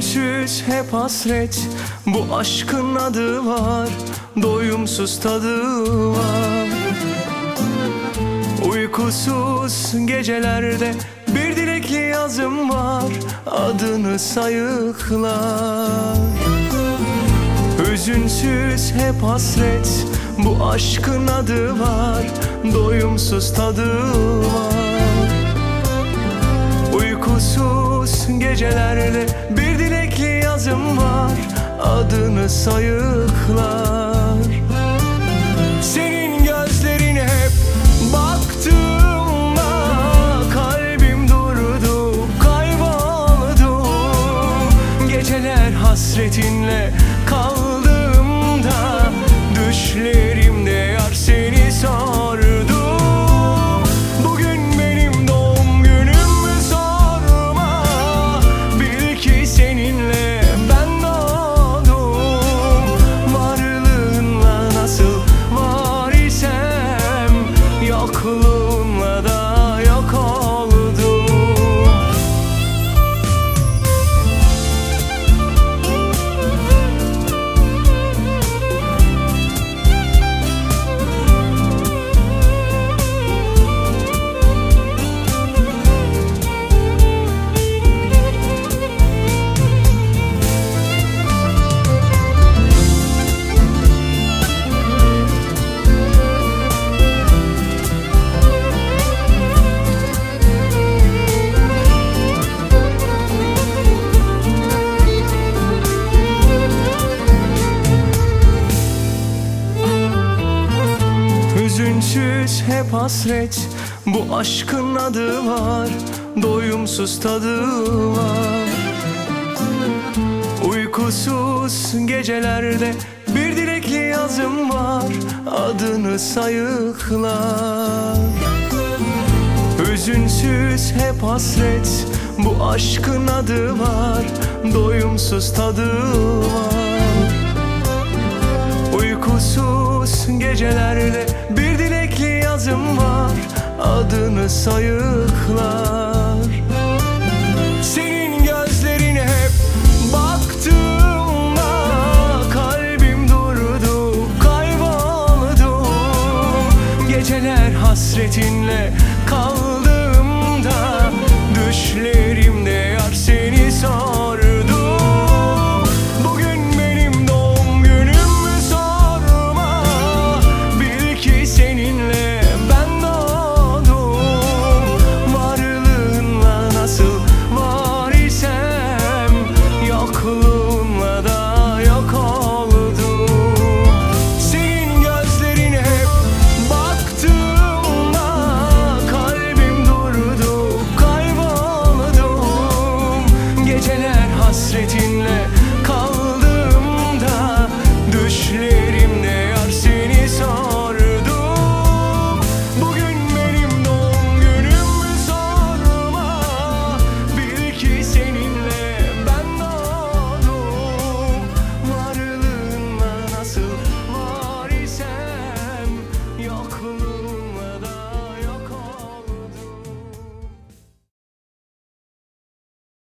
Hüzünsüz hep hasret, bu aşkın adı var, doyumsuz tadı var. Uykusuz gecelerde bir dilekli yazım var, adını sayıklar. Hüzünsüz hep hasret, bu aşkın adı var, doyumsuz tadı var. Uykusuz gecelerde bir dilekli yazım var, adını sayıklar. Senin gözlerine hep baktığımda kalbim durdu, kayboldum. Geceler hasretinle kaldığımda düşlerimde yar seni sordum. Bugün benim doğum günüm, sorma. Bil ki seninle ben doğdum. Varlığınla nasıl var isem, yokluğunla da yok oldum. Hüzünsüz hep hasret, bu aşkın adı var, doyumsuz tadı var. Uykusuz gecelerde bir dilekli yazım var, adını sayıklar. Hüzünsüz hep hasret, bu aşkın adı var, doyumsuz tadı var. Uykusuz gecelerde bir dilekli yazım var, adını sayıklar. Senin gözlerine hep baktığımda kalbim durdu, kayboldum. Geceler hasretinle kal